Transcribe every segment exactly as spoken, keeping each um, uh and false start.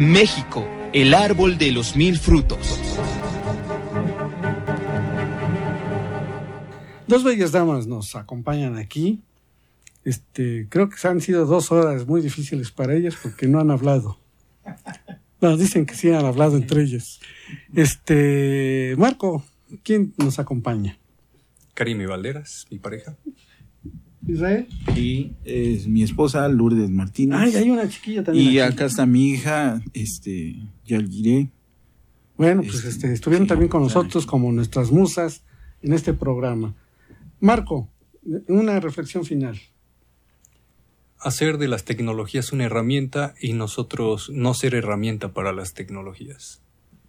México, el árbol de los mil frutos. Dos bellas damas nos acompañan aquí. Este, creo que han sido dos horas muy difíciles para ellas porque no han hablado. No, dicen que sí han hablado entre ellas. Este, Marco, ¿quién nos acompaña? Karime Valderas, mi pareja. Israel. Y es mi esposa Lourdes Martínez. Ay, hay una chiquilla también. Y aquí. acá está mi hija, este, Yalguiré. Bueno, pues este, este, estuvieron sí, también con claro. nosotros como nuestras musas en este programa. Marco, una reflexión final. Hacer de las tecnologías una herramienta y nosotros no ser herramienta para las tecnologías.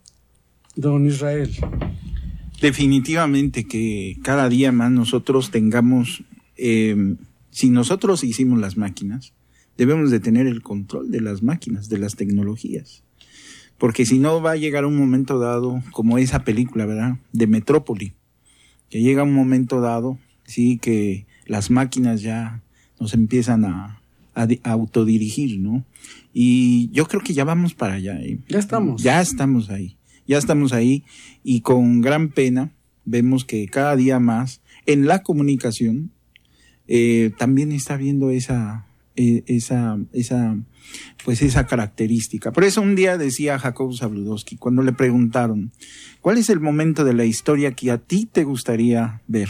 Don Israel. Definitivamente que cada día más nosotros tengamos, eh, si nosotros hicimos las máquinas, debemos de tener el control de las máquinas, de las tecnologías. Porque si no va a llegar un momento dado, como esa película, ¿verdad?, de Metrópoli, que llega un momento dado, sí, que las máquinas ya nos empiezan a, a, a autodirigir, ¿no? Y yo creo que ya vamos para allá, ¿eh? Ya estamos. Ya estamos ahí. Ya estamos ahí y con gran pena vemos que cada día más en la comunicación eh, también está habiendo esa, eh, esa, esa, pues esa característica. Por eso un día decía Jacob Zabludowski, cuando le preguntaron, ¿cuál es el momento de la historia que a ti te gustaría ver?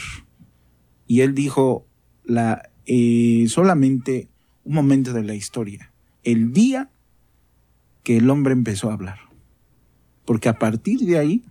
Y él dijo, la, eh, solamente un momento de la historia, el día que el hombre empezó a hablar. Porque a partir de ahí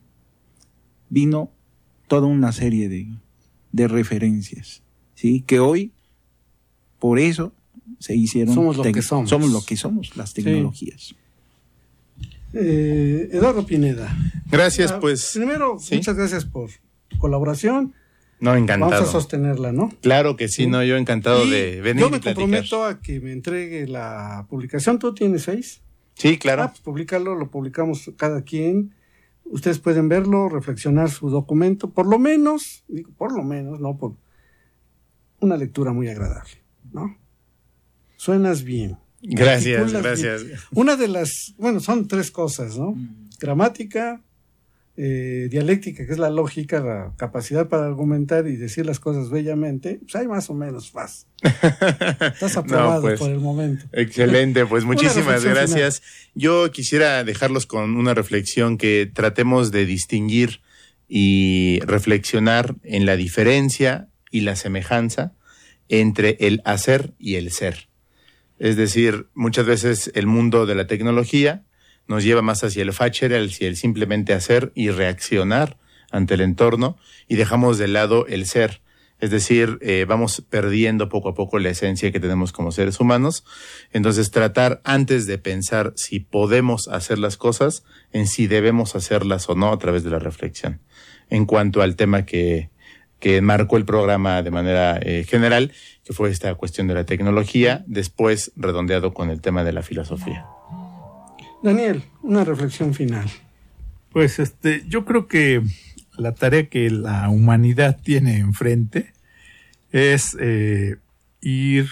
vino toda una serie de, de referencias, ¿sí? Que hoy, por eso, se hicieron... Somos lo tec- que somos. Somos lo que somos, las tecnologías. Sí. Eh, Eduardo Pineda. Gracias, Ah, pues. Primero, ¿sí? muchas gracias por tu colaboración. No, encantado. Vamos a sostenerla, ¿no? Claro que sí, Sí. no, yo encantado Y de venir yo y me platicar. comprometo a que me entregue la publicación. ¿Tú tienes seis? Sí, claro. Ah, pues publicarlo, lo publicamos cada quien. Ustedes pueden verlo, reflexionar su documento, por lo menos, digo, por lo menos, no por una lectura muy agradable, ¿no? Suenas bien. Gracias, articulas gracias. bien. Una de las, bueno, son tres cosas, ¿no? Gramática, eh, dialéctica, que es la lógica, la capacidad para argumentar y decir las cosas bellamente, pues hay más o menos vas. Estás aprobado No, pues, por el momento. Excelente, pues Una muchísimas reflexión gracias. Yo quisiera dejarlos con una reflexión que tratemos de distinguir y reflexionar en la diferencia y la semejanza entre el hacer y el ser. Es decir, muchas veces el mundo de la tecnología nos lleva más hacia el facher, hacia el simplemente hacer y reaccionar ante el entorno, y dejamos de lado el ser. Es decir, eh, vamos perdiendo poco a poco la esencia que tenemos como seres humanos. Entonces, tratar antes de pensar si podemos hacer las cosas, en si debemos hacerlas o no, a través de la reflexión. En cuanto al tema que, que marcó el programa de manera eh, general, que fue esta cuestión de la tecnología, después redondeado con el tema de la filosofía. Daniel, una reflexión final. Pues este, yo creo que la tarea que la humanidad tiene enfrente es eh, ir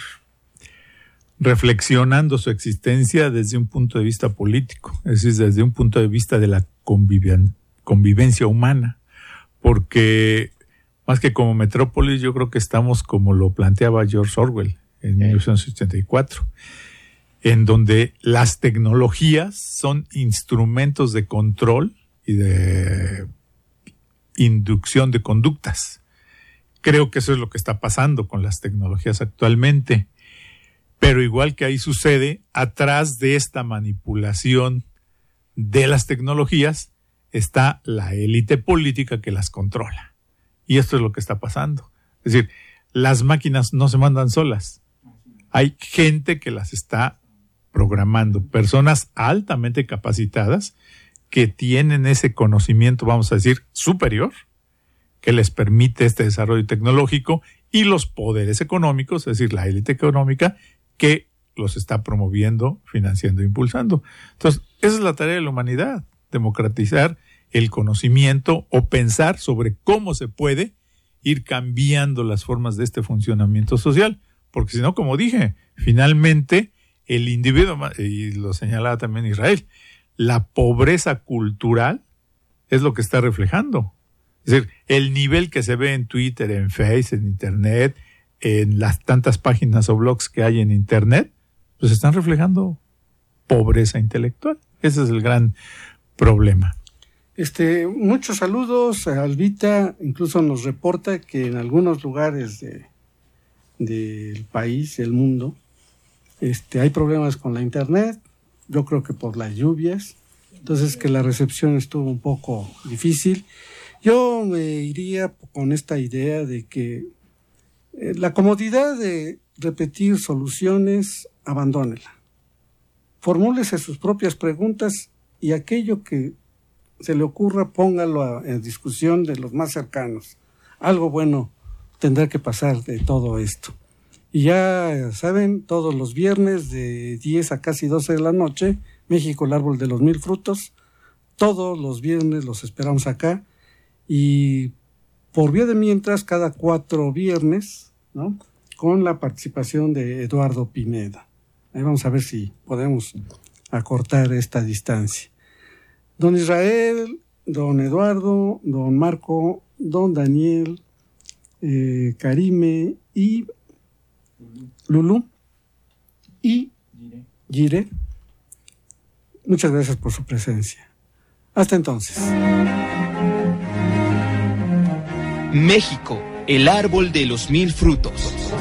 reflexionando su existencia desde un punto de vista político, es decir, desde un punto de vista de la conviven- convivencia humana, porque más que como metrópolis, yo creo que estamos como lo planteaba George Orwell en mil novecientos ochenta y cuatro, en donde las tecnologías son instrumentos de control y de inducción de conductas. Creo que eso es lo que está pasando con las tecnologías actualmente. Pero igual que ahí sucede, atrás de esta manipulación de las tecnologías está la élite política que las controla. Y esto es lo que está pasando. Es decir, las máquinas no se mandan solas. Hay gente que las está programando, personas altamente capacitadas que tienen ese conocimiento, vamos a decir, superior, que les permite este desarrollo tecnológico, y los poderes económicos, es decir, la élite económica, que los está promoviendo, financiando e impulsando. Entonces, esa es la tarea de la humanidad, democratizar el conocimiento o pensar sobre cómo se puede ir cambiando las formas de este funcionamiento social, porque si no, como dije, finalmente el individuo, y lo señalaba también Israel, la pobreza cultural es lo que está reflejando. Es decir, el nivel que se ve en Twitter, en Facebook, en Internet, en las tantas páginas o blogs que hay en Internet, pues están reflejando pobreza intelectual. Ese es el gran problema. Este, muchos saludos. Albita incluso nos reporta que en algunos lugares de, del país, del mundo, este, hay problemas con la Internet. Yo creo que por las lluvias. Entonces que la recepción estuvo un poco difícil. Yo me iría con esta idea de que eh, la comodidad de repetir soluciones, abandónela. Formúlese sus propias preguntas y aquello que se le ocurra, póngalo a, en discusión de los más cercanos. Algo bueno tendrá que pasar de todo esto. Y ya saben, todos los viernes de diez a casi doce de la noche, México, el árbol de los mil frutos. Todos los viernes los esperamos acá. Y por vía de mientras, cada cuatro viernes, ¿no?, con la participación de Eduardo Pineda. Ahí vamos a ver si podemos acortar esta distancia. Don Israel, don Eduardo, don Marco, don Daniel, eh, Karime y Lulú y Gire, muchas gracias por su presencia. Hasta entonces. México, el árbol de los mil frutos.